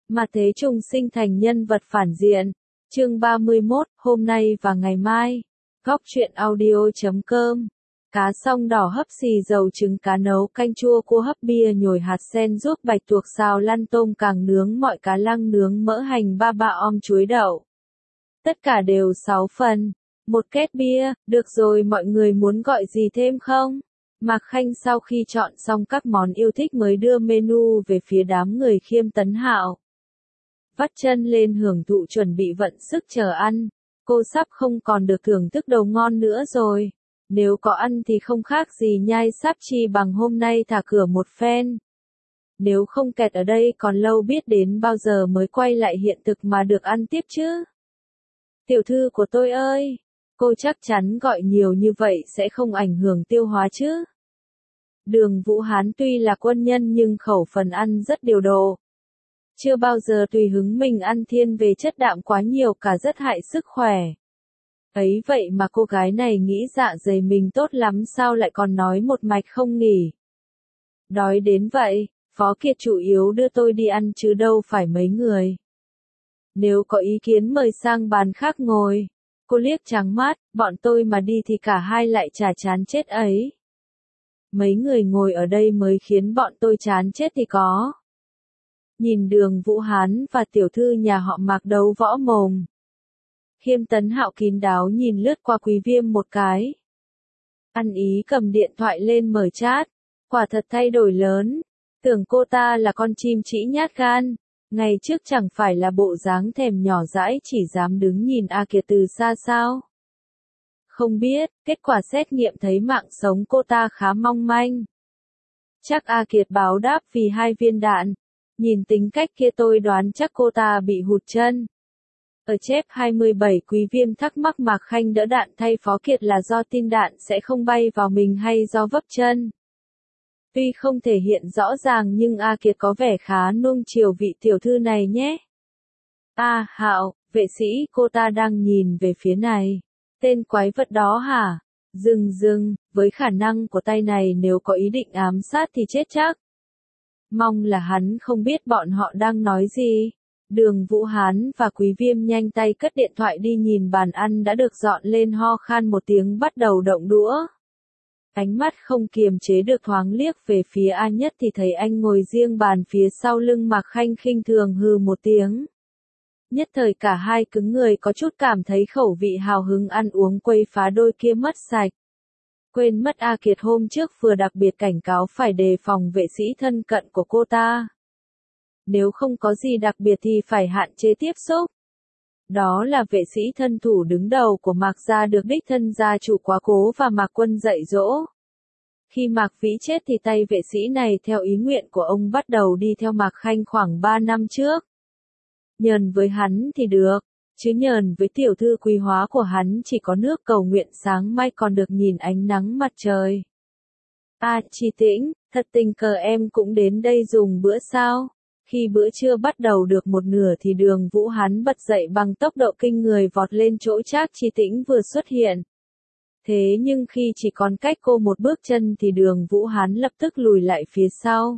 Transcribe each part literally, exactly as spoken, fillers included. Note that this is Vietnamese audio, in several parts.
Mà thế trùng sinh thành nhân vật phản diện. Chương ba mươi mốt, hôm nay và ngày mai. Góc truyện audio chấm com. Cá song đỏ hấp xì dầu trứng cá nấu canh chua cua hấp bia nhồi hạt sen ruốc bạch tuộc xào lăn tôm càng nướng mọi cá lăng nướng mỡ hành ba bạ om chuối đậu. Tất cả đều sáu phần. Một két bia, được rồi, mọi người muốn gọi gì thêm không? Mạc Khanh sau khi chọn xong các món yêu thích mới đưa menu về phía đám người Khiêm Tấn Hạo. Vắt chân lên hưởng thụ chuẩn bị vận sức chờ ăn. Cô sắp không còn được thưởng thức đồ ngon nữa rồi. Nếu có ăn thì không khác gì nhai sáp chi bằng hôm nay thả cửa một phen. Nếu không kẹt ở đây còn lâu biết đến bao giờ mới quay lại hiện thực mà được ăn tiếp chứ. Tiểu thư của tôi ơi, cô chắc chắn gọi nhiều như vậy sẽ không ảnh hưởng tiêu hóa chứ. Đường Vũ Hán tuy là quân nhân nhưng khẩu phần ăn rất điều độ. Chưa bao giờ tùy hứng mình ăn thiên về chất đạm quá nhiều cả rất hại sức khỏe. Ấy vậy mà cô gái này nghĩ dạ dày mình tốt lắm sao lại còn nói một mạch không nghỉ. Đói đến vậy, Phó Kiệt chủ yếu đưa tôi đi ăn chứ đâu phải mấy người. Nếu có ý kiến mời sang bàn khác ngồi. Cô liếc trắng mắt, bọn tôi mà đi thì cả hai lại chả chán chết ấy. Mấy người ngồi ở đây mới khiến bọn tôi chán chết thì có. Nhìn Đường Vũ Hán và tiểu thư nhà họ Mạc đấu võ mồm. Khiêm Tấn Hạo kín đáo nhìn lướt qua Quý Viêm một cái. Ăn ý cầm điện thoại lên mở chat. Quả thật thay đổi lớn. Tưởng cô ta là con chim chỉ nhát gan. Ngày trước chẳng phải là bộ dáng thèm nhỏ dãi chỉ dám đứng nhìn A Kiệt từ xa sao. Không biết, kết quả xét nghiệm thấy mạng sống cô ta khá mong manh. Chắc A Kiệt báo đáp vì hai viên đạn. Nhìn tính cách kia tôi đoán chắc cô ta bị hụt chân. Ở chép hai mươi bảy Quý Viêm thắc mắc Mạc Khanh đỡ đạn thay Phó Kiệt là do tin đạn sẽ không bay vào mình hay do vấp chân. Tuy không thể hiện rõ ràng nhưng A Kiệt có vẻ khá nuông chiều vị tiểu thư này nhé. A Hạo, vệ sĩ cô ta đang nhìn về phía này. Tên quái vật đó hả? Dừng dừng, với khả năng của tay này nếu có ý định ám sát thì chết chắc. Mong là hắn không biết bọn họ đang nói gì. Đường Vũ Hán và Quý Viêm nhanh tay cất điện thoại đi nhìn bàn ăn đã được dọn lên ho khan một tiếng bắt đầu động đũa. Ánh mắt không kiềm chế được thoáng liếc về phía A Nhất thì thấy anh ngồi riêng bàn phía sau lưng Mạc Khanh khinh thường hừ một tiếng. Nhất thời cả hai cứng người có chút cảm thấy khẩu vị hào hứng ăn uống quấy phá đôi kia mất sạch. Quên mất A Kiệt hôm trước vừa đặc biệt cảnh cáo phải đề phòng vệ sĩ thân cận của cô ta. Nếu không có gì đặc biệt thì phải hạn chế tiếp xúc. Đó là vệ sĩ thân thủ đứng đầu của Mạc gia được đích thân gia chủ quá cố và Mạc Quân dạy dỗ. Khi Mạc Vĩ chết thì tay vệ sĩ này theo ý nguyện của ông bắt đầu đi theo Mạc Khanh khoảng ba năm trước. Nhờn với hắn thì được, chứ nhờn với tiểu thư quý hóa của hắn chỉ có nước cầu nguyện sáng mai còn được nhìn ánh nắng mặt trời. À, Chi Tĩnh, thật tình cờ em cũng đến đây dùng bữa sao? Khi bữa trưa bắt đầu được một nửa thì Đường Vũ Hán bật dậy bằng tốc độ kinh người vọt lên chỗ Trác Chi Tĩnh vừa xuất hiện. Thế nhưng khi chỉ còn cách cô một bước chân thì Đường Vũ Hán lập tức lùi lại phía sau.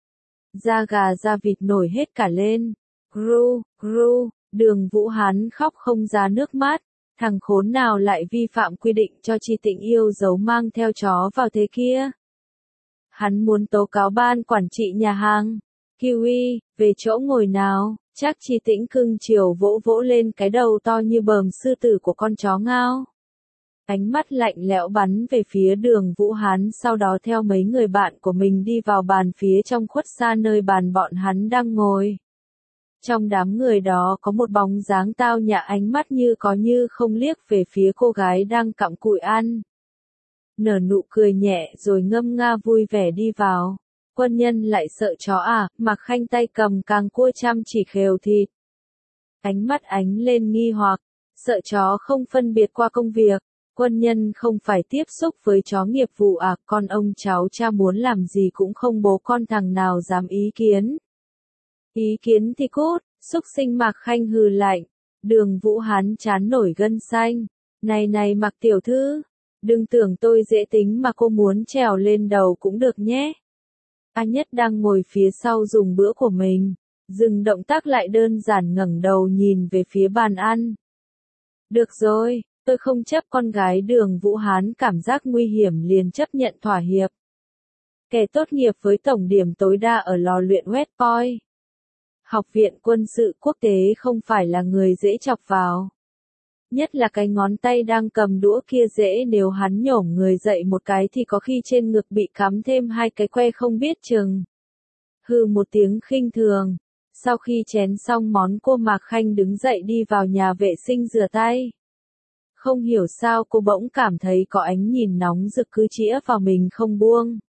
Da gà da vịt nổi hết cả lên. Gru, gru, Đường Vũ Hán khóc không ra nước mắt. Thằng khốn nào lại vi phạm quy định cho Chi Tĩnh yêu dấu mang theo chó vào thế kia. Hắn muốn tố cáo ban quản trị nhà hàng. Kiwi, về chỗ ngồi nào, Trác Chi Tĩnh cưng chiều vỗ vỗ lên cái đầu to như bờm sư tử của con chó ngao. Ánh mắt lạnh lẽo bắn về phía Đường Vũ Hán sau đó theo mấy người bạn của mình đi vào bàn phía trong khuất xa nơi bàn bọn hắn đang ngồi. Trong đám người đó có một bóng dáng tao nhã ánh mắt như có như không liếc về phía cô gái đang cặm cụi ăn. Nở nụ cười nhẹ rồi ngâm nga vui vẻ đi vào. Quân nhân lại sợ chó à, Mạc Khanh tay cầm càng cua chăm chỉ khều thịt. Ánh mắt ánh lên nghi hoặc, sợ chó không phân biệt qua công việc, quân nhân không phải tiếp xúc với chó nghiệp vụ à, con ông cháu cha muốn làm gì cũng không bố con thằng nào dám ý kiến. Ý kiến thì cút, xúc sinh Mạc Khanh hừ lạnh, Đường Vũ Hán chán nổi gân xanh. Này này Mạc tiểu thư, đừng tưởng tôi dễ tính mà cô muốn trèo lên đầu cũng được nhé. A Nhất đang ngồi phía sau dùng bữa của mình. Dừng động tác lại đơn giản ngẩng đầu nhìn về phía bàn ăn. Được rồi, tôi không chấp. Con gái Đường Vũ Hán cảm giác nguy hiểm liền chấp nhận thỏa hiệp. Kẻ tốt nghiệp với tổng điểm tối đa ở lò luyện West Point. Học viện quân sự quốc tế không phải là người dễ chọc vào. Nhất là cái ngón tay đang cầm đũa kia dễ, nếu hắn nhổm người dậy một cái thì có khi trên ngực bị cắm thêm hai cái que không biết chừng. Hừ một tiếng khinh thường. Sau khi chén xong món, cô Mạc Khanh đứng dậy đi vào nhà vệ sinh rửa tay. Không hiểu sao cô bỗng cảm thấy có ánh nhìn nóng rực cứ chĩa vào mình không buông.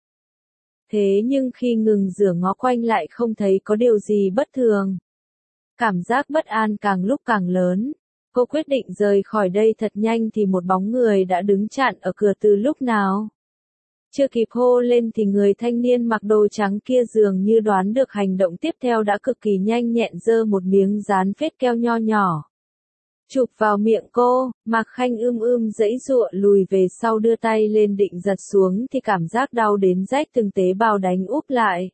Thế nhưng khi ngừng rửa ngó quanh lại không thấy có điều gì bất thường. Cảm giác bất an càng lúc càng lớn. Cô quyết định rời khỏi đây thật nhanh thì một bóng người đã đứng chặn ở cửa từ lúc nào. Chưa kịp hô lên thì người thanh niên mặc đồ trắng kia dường như đoán được hành động tiếp theo đã cực kỳ nhanh nhẹn giơ một miếng dán phết keo nho nhỏ. Chụp vào miệng cô. Mạc Khanh ưm ưm giãy giụa lùi về sau, đưa tay lên định giật xuống thì cảm giác đau đến rách từng tế bào đánh úp lại.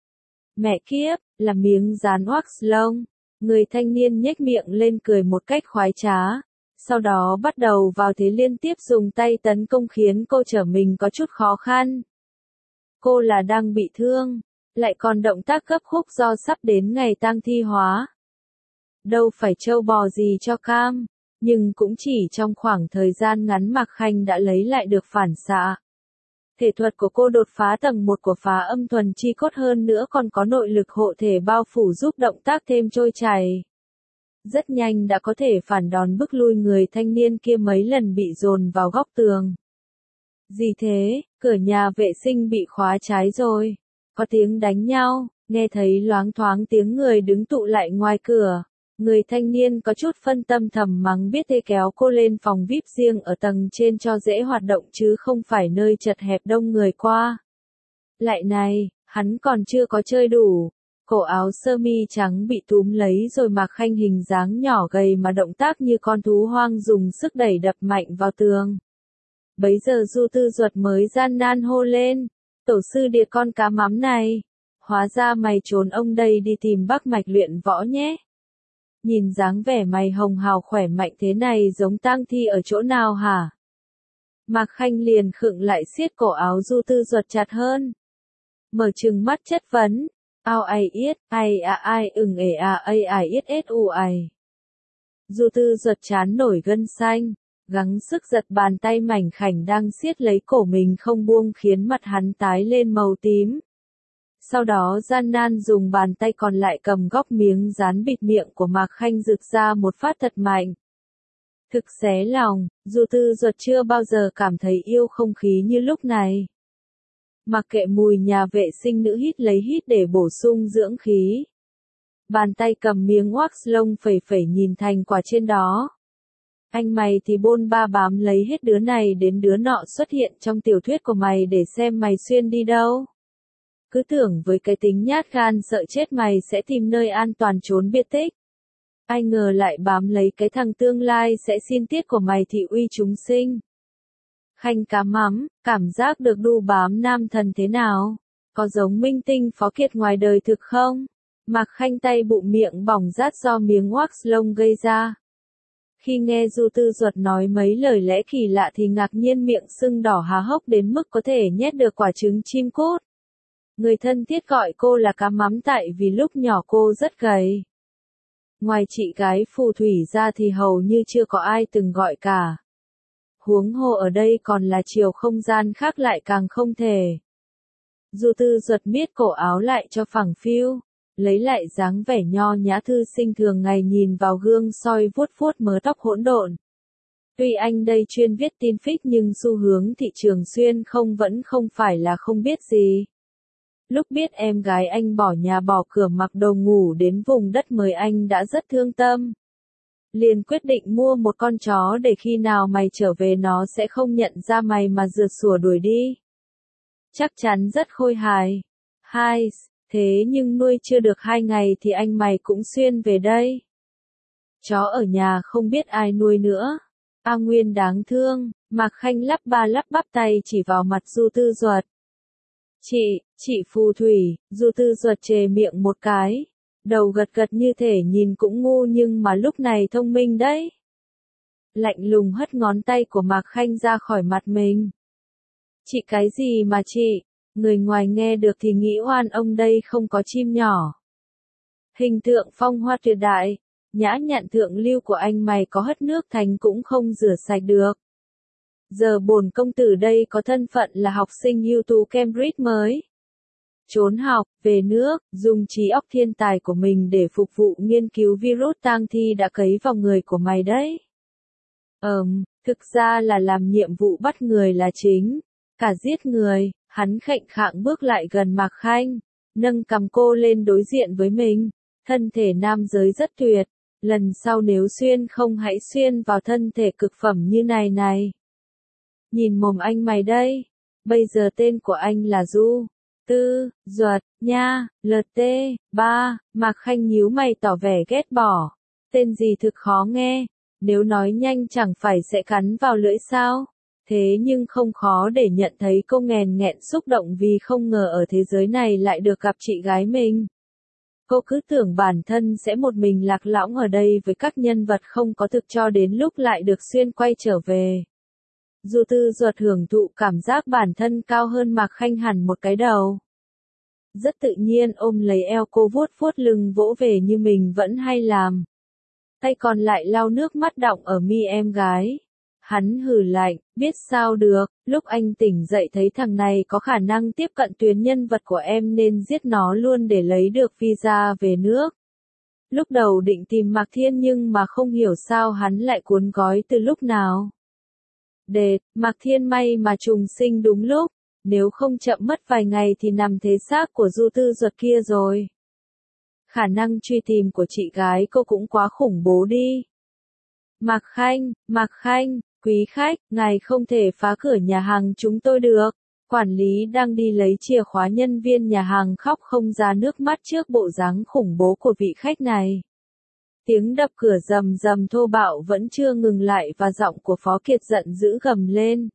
Mẹ kiếp, là miếng dán wax lông. Người thanh niên nhếch miệng lên cười một cách khoái trá. Sau đó bắt đầu vào thế liên tiếp dùng tay tấn công khiến cô trở mình có chút khó khăn. Cô là đang bị thương, lại còn động tác gấp khúc do sắp đến ngày tang thi hóa. Đâu phải trâu bò gì cho cam, nhưng cũng chỉ trong khoảng thời gian ngắn Mạc Khanh đã lấy lại được phản xạ. Thể thuật của cô đột phá tầng một của phá âm thuần chi cốt, hơn nữa còn có nội lực hộ thể bao phủ giúp động tác thêm trôi chảy. Rất nhanh đã có thể phản đòn bức lui người thanh niên kia mấy lần bị dồn vào góc tường. Gì thế, cửa nhà vệ sinh bị khóa trái rồi. Có tiếng đánh nhau, nghe thấy loáng thoáng tiếng người đứng tụ lại ngoài cửa. Người thanh niên có chút phân tâm thầm mắng biết thế kéo cô lên phòng vi ai pi riêng ở tầng trên cho dễ hoạt động chứ không phải nơi chật hẹp đông người qua. Lại này, hắn còn chưa có chơi đủ. Cổ áo sơ mi trắng bị túm lấy rồi Mạc Khanh hình dáng nhỏ gầy mà động tác như con thú hoang dùng sức đẩy đập mạnh vào tường. Bấy giờ Du Tư Duật mới gian nan hô lên, tổ sư Địa con cá mắm này, hóa ra mày trốn ông đây đi tìm Bắc Mạch luyện võ nhé. Nhìn dáng vẻ mày hồng hào khỏe mạnh thế này giống tang thi ở chỗ nào hả? Mạc Khanh liền khựng lại siết cổ áo Du Tư Duật chặt hơn. Mở trừng mắt chất vấn. Ao ai yết, ai a ai ừng ề a ai ai yết ết u ai. Du Tư Duật chán nổi gân xanh, gắng sức giật bàn tay mảnh khảnh đang siết lấy cổ mình không buông khiến mặt hắn tái lên màu tím. Sau đó gian nan dùng bàn tay còn lại cầm góc miếng dán bịt miệng của Mạc Khanh rực ra một phát thật mạnh. Thực xé lòng, Du Tư Duật chưa bao giờ cảm thấy yêu không khí như lúc này. Mặc kệ mùi nhà vệ sinh nữ hít lấy hít để bổ sung dưỡng khí. Bàn tay cầm miếng wax lông phẩy phẩy nhìn thành quả trên đó. Anh mày thì bôn ba bám lấy hết đứa này đến đứa nọ xuất hiện trong tiểu thuyết của mày để xem mày xuyên đi đâu. Cứ tưởng với cái tính nhát gan sợ chết mày sẽ tìm nơi an toàn trốn biệt tích. Ai ngờ lại bám lấy cái thằng tương lai sẽ xin tiết của mày thị uy chúng sinh. Khanh cá mắm, cảm giác được đu bám nam thần thế nào? Có giống minh tinh phó kiệt ngoài đời thực không? Mạc Khanh tay bụng miệng bỏng rát do miếng wax lông gây ra. Khi nghe Du Tư Duật nói mấy lời lẽ kỳ lạ thì ngạc nhiên miệng sưng đỏ há hốc đến mức có thể nhét được quả trứng chim cút. Người thân thiết gọi cô là cá mắm tại vì lúc nhỏ cô rất gầy. Ngoài chị gái phù thủy ra thì hầu như chưa có ai từng gọi cả. Huống hồ ở đây còn là chiều không gian khác lại càng không thể. Du Tư Duật miết cổ áo lại cho phẳng phiu, lấy lại dáng vẻ nho nhã thư sinh thường ngày nhìn vào gương soi vuốt vuốt mớ tóc hỗn độn. Tuy anh đây chuyên viết tin fic nhưng xu hướng thị trường xuyên không vẫn không phải là không biết gì. Lúc biết em gái anh bỏ nhà bỏ cửa mặc đồ ngủ đến vùng đất mới anh đã rất thương tâm. Liền quyết định mua một con chó để khi nào mày trở về nó sẽ không nhận ra mày mà rượt sủa đuổi đi. Chắc chắn rất khôi hài. Hai, thế nhưng nuôi chưa được hai ngày thì anh mày cũng xuyên về đây. Chó ở nhà không biết ai nuôi nữa. A Nguyên đáng thương, Mạc Khanh lắp ba lắp bắp tay chỉ vào mặt Du Tư Duật. Chị, chị phù thủy, Du Tư Duật chề miệng một cái. Đầu gật gật như thể nhìn cũng ngu nhưng mà lúc này thông minh đấy. Lạnh lùng hất ngón tay của Mạc Khanh ra khỏi mặt mình. Chị cái gì mà chị? Người ngoài nghe được thì nghĩ oan ông đây không có chim nhỏ. Hình tượng phong hoa tuyệt đại, nhã nhặn thượng lưu của anh mày có hất nước thành cũng không rửa sạch được. Giờ bổn công tử đây có thân phận là học sinh ưu tú Cambridge mới. Trốn học, về nước, dùng trí óc thiên tài của mình để phục vụ nghiên cứu virus tang thi đã cấy vào người của mày đấy. Ờm, thực ra là làm nhiệm vụ bắt người là chính. Cả giết người, hắn khệnh khạng bước lại gần Mạc Khanh, nâng cầm cô lên đối diện với mình. Thân thể nam giới rất tuyệt, lần sau nếu xuyên không hãy xuyên vào thân thể cực phẩm như này này. Nhìn mồm anh mày đây, bây giờ tên của anh là Du, Tư, Duật, nha, lờ tê, ba, Mạc Khanh nhíu mày tỏ vẻ ghét bỏ. Tên gì thực khó nghe, nếu nói nhanh chẳng phải sẽ cắn vào lưỡi sao? Thế nhưng không khó để nhận thấy cô nghèn nghẹn xúc động vì không ngờ ở thế giới này lại được gặp chị gái mình. Cô cứ tưởng bản thân sẽ một mình lạc lõng ở đây với các nhân vật không có thực cho đến lúc lại được xuyên quay trở về. Du Tư Duật hưởng thụ cảm giác bản thân cao hơn Mạc Khanh hẳn một cái đầu. Rất tự nhiên ôm lấy eo cô vuốt vuốt lưng vỗ về như mình vẫn hay làm. Tay còn lại lau nước mắt đọng ở mi em gái. Hắn hừ lạnh, biết sao được, lúc anh tỉnh dậy thấy thằng này có khả năng tiếp cận tuyến nhân vật của em nên giết nó luôn để lấy được visa về nước. Lúc đầu định tìm Mạc Thiên nhưng mà không hiểu sao hắn lại cuốn gói từ lúc nào. Đệt, Mạc Thiên may mà trùng sinh đúng lúc, nếu không chậm mất vài ngày thì nằm thế xác của Du Tư Duật kia rồi. Khả năng truy tìm của chị gái cô cũng quá khủng bố đi. Mạc Khanh, Mạc Khanh, quý khách, ngài không thể phá cửa nhà hàng chúng tôi được. Quản lý đang đi lấy chìa khóa, nhân viên nhà hàng khóc không ra nước mắt trước bộ dáng khủng bố của vị khách này. Tiếng đập cửa rầm rầm thô bạo vẫn chưa ngừng lại và giọng của Phó Kiệt giận dữ gầm lên.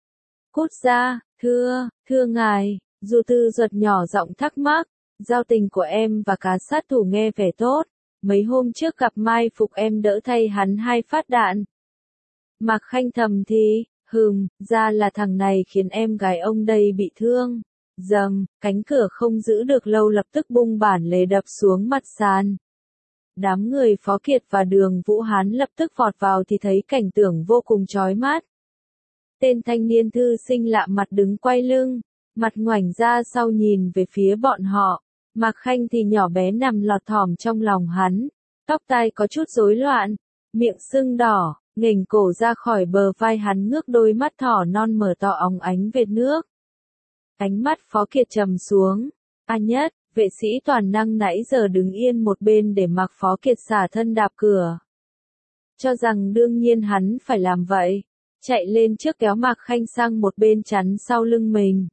Cút ra, thưa, thưa ngài, Du Tư Duật nhỏ giọng thắc mắc, giao tình của em và cá sát thủ nghe vẻ tốt, mấy hôm trước gặp mai phục em đỡ thay hắn hai phát đạn. Mạc Khanh thầm thì, hừm, ra là thằng này khiến em gái ông đây bị thương. Dầm, cánh cửa không giữ được lâu lập tức bung bản lề đập xuống mặt sàn. Đám người Phó Kiệt và Đường Vũ Hán lập tức vọt vào thì thấy cảnh tượng vô cùng chói mắt. Tên thanh niên thư sinh lạ mặt đứng quay lưng, mặt ngoảnh ra sau nhìn về phía bọn họ. Mạc Khanh thì nhỏ bé nằm lọt thỏm trong lòng hắn, tóc tai có chút rối loạn, miệng sưng đỏ, nghềnh cổ ra khỏi bờ vai hắn, ngước đôi mắt thỏ non mở to óng ánh vệt nước. Ánh mắt Phó Kiệt trầm xuống. A Nhất, vệ sĩ toàn năng nãy giờ đứng yên một bên để mặc Phó Kiệt xả thân đạp cửa. Cho rằng đương nhiên hắn phải làm vậy, chạy lên trước kéo Mạc Khanh sang một bên chắn sau lưng mình.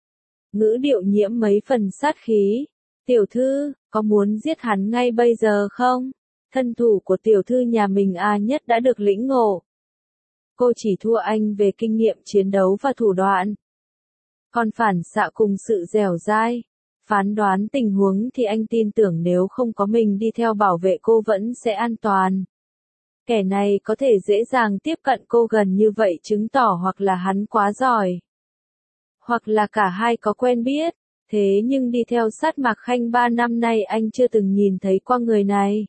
Ngữ điệu nhiễm mấy phần sát khí. Tiểu thư, có muốn giết hắn ngay bây giờ không? Thân thủ của tiểu thư nhà mình A Nhất đã được lĩnh ngộ. Cô chỉ thua anh về kinh nghiệm chiến đấu và thủ đoạn. Còn phản xạ cùng sự dẻo dai, phán đoán tình huống thì anh tin tưởng nếu không có mình đi theo bảo vệ cô vẫn sẽ an toàn. Kẻ này có thể dễ dàng tiếp cận cô gần như vậy chứng tỏ hoặc là hắn quá giỏi, hoặc là cả hai có quen biết. Thế nhưng đi theo sát Mạc Khanh ba năm nay anh chưa từng nhìn thấy qua người này.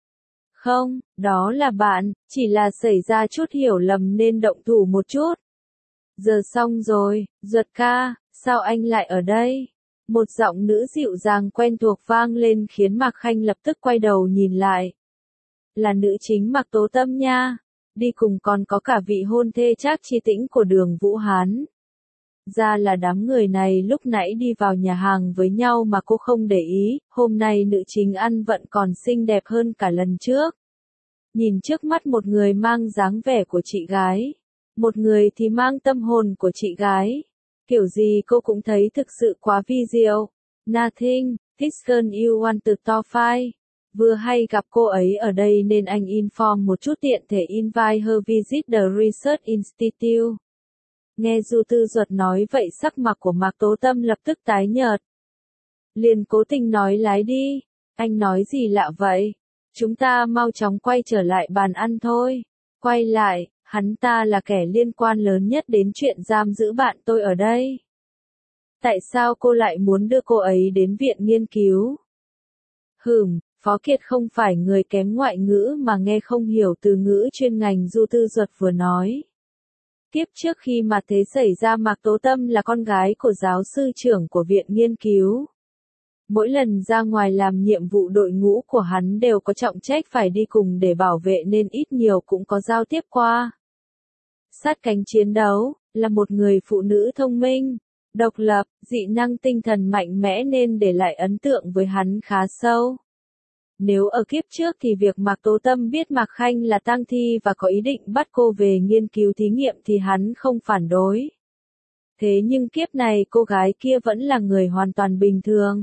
Không, đó là bạn, chỉ là xảy ra chút hiểu lầm nên động thủ một chút. Giờ xong rồi, Duật ca, sao anh lại ở đây? Một giọng nữ dịu dàng quen thuộc vang lên khiến Mạc Khanh lập tức quay đầu nhìn lại. Là nữ chính Mạc Tố Tâm nha, đi cùng còn có cả vị hôn thê Trác Chi Tĩnh của Đường Vũ Hán. Ra là đám người này lúc nãy đi vào nhà hàng với nhau mà cô không để ý, hôm nay nữ chính ăn vận còn xinh đẹp hơn cả lần trước. Nhìn trước mắt một người mang dáng vẻ của chị gái, một người thì mang tâm hồn của chị gái. Kiểu gì cô cũng thấy thực sự quá vi diệu. Nothing, this girl you want to top five. Vừa hay gặp cô ấy ở đây nên anh inform một chút tiện thể invite her visit the Research Institute. Nghe Du Tư Duật nói vậy sắc mặt của Mạc Tố Tâm lập tức tái nhợt. Liền cố tình nói lái đi, Anh nói gì lạ vậy? Chúng ta mau chóng quay trở lại bàn ăn thôi. Quay lại, hắn ta là kẻ liên quan lớn nhất đến chuyện giam giữ bạn tôi ở đây. Tại sao cô lại muốn đưa cô ấy đến viện nghiên cứu? Hừm, Phó Kiệt không phải người kém ngoại ngữ mà nghe không hiểu từ ngữ chuyên ngành du tư duật vừa nói. Tiếp trước khi mà thế xảy ra Mạc Tố Tâm là con gái của giáo sư trưởng của viện nghiên cứu. Mỗi lần ra ngoài làm nhiệm vụ đội ngũ của hắn đều có trọng trách phải đi cùng để bảo vệ nên ít nhiều cũng có giao tiếp qua. Sát cánh chiến đấu, là một người phụ nữ thông minh, độc lập, dị năng tinh thần mạnh mẽ nên để lại ấn tượng với hắn khá sâu. Nếu ở kiếp trước thì việc Mạc Tố Tâm biết Mạc Khanh là tang thi và có ý định bắt cô về nghiên cứu thí nghiệm thì hắn không phản đối. Thế nhưng kiếp này cô gái kia vẫn là người hoàn toàn bình thường.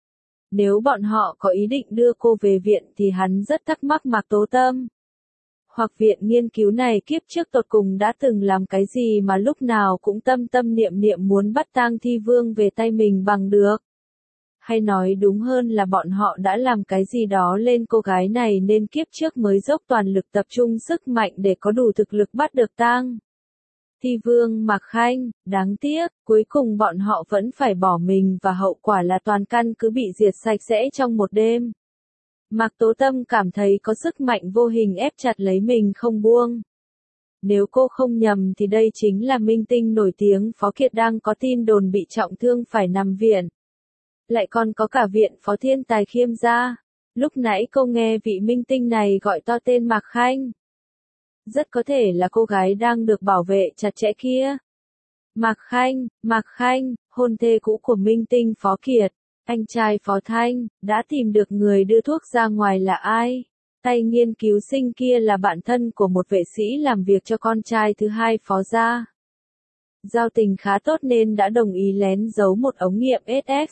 Nếu bọn họ có ý định đưa cô về viện thì hắn rất thắc mắc Mạc Tố Tâm. Hoặc viện nghiên cứu này kiếp trước tột cùng đã từng làm cái gì mà lúc nào cũng tâm tâm niệm niệm muốn bắt tang thi vương về tay mình bằng được. Hay nói đúng hơn là bọn họ đã làm cái gì đó lên cô gái này nên kiếp trước mới dốc toàn lực tập trung sức mạnh để có đủ thực lực bắt được tang thi vương Mạc Khanh. Đáng tiếc, cuối cùng bọn họ vẫn phải bỏ mình và hậu quả là toàn căn cứ bị diệt sạch sẽ trong một đêm. Mạc Tố Tâm cảm thấy có sức mạnh vô hình ép chặt lấy mình không buông. Nếu cô không nhầm thì đây chính là minh tinh nổi tiếng Phó Kiệt đang có tin đồn bị trọng thương phải nằm viện. Lại còn có cả viện Phó Thiên Tài Khiêm gia. Lúc nãy cô nghe vị minh tinh này gọi to tên Mạc Khanh. Rất có thể là cô gái đang được bảo vệ chặt chẽ kia. Mạc Khanh, Mạc Khanh, hôn thê cũ của minh tinh Phó Kiệt, anh trai Phó Thanh, đã tìm được người đưa thuốc ra ngoài là ai? Tay nghiên cứu sinh kia là bạn thân của một vệ sĩ làm việc cho con trai thứ hai Phó gia. Giao tình khá tốt nên đã đồng ý lén giấu một ống nghiệm ét ích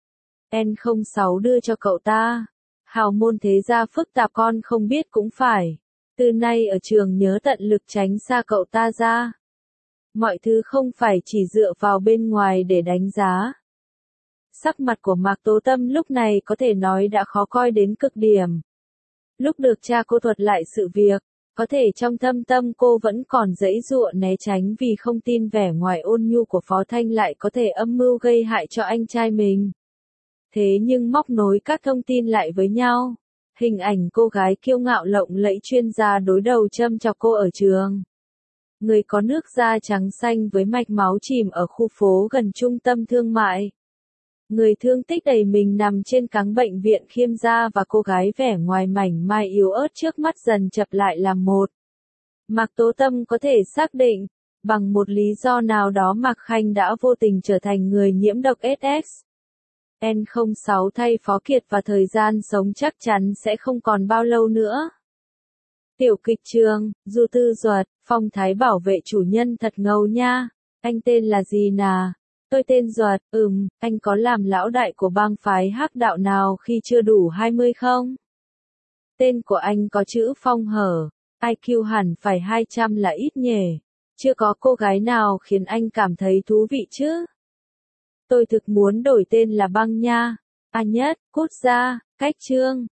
en không sáu đưa cho cậu ta. Hào môn thế gia phức tạp con không biết cũng phải. Từ nay ở trường nhớ tận lực tránh xa cậu ta ra. Mọi thứ không phải chỉ dựa vào bên ngoài để đánh giá. Sắc mặt của Mạc Tố Tâm lúc này có thể nói đã khó coi đến cực điểm. Lúc được cha cô thuật lại sự việc, có thể trong thâm tâm cô vẫn còn giãy giụa né tránh vì không tin vẻ ngoài ôn nhu của Phó Thanh lại có thể âm mưu gây hại cho anh trai mình. Thế nhưng móc nối các thông tin lại với nhau. Hình ảnh cô gái kiêu ngạo lộng lẫy chuyên gia đối đầu châm chọc cô ở trường. Người có nước da trắng xanh với mạch máu chìm ở khu phố gần trung tâm thương mại. Người thương tích đầy mình nằm trên cáng bệnh viện Khiêm gia và cô gái vẻ ngoài mảnh mai yếu ớt trước mắt dần chập lại làm một. Mạc Tố Tâm có thể xác định, bằng một lý do nào đó Mạc Khanh đã vô tình trở thành người nhiễm độc ét ích en không sáu thay Phó Kiệt và thời gian sống chắc chắn sẽ không còn bao lâu nữa. Tiểu kịch trường, du tư duật, phong thái bảo vệ chủ nhân thật ngầu nha. Anh tên là gì nà? Tôi tên Duật, ừm, anh có làm lão đại của bang phái hắc đạo nào khi chưa đủ hai mươi không? Tên của anh có chữ Phong hở, i kiu hẳn phải hai trăm là ít nhỉ. Chưa có cô gái nào khiến anh cảm thấy thú vị chứ? Tôi thực muốn đổi tên là Băng nha. A Nhất, cút ra, cách chương.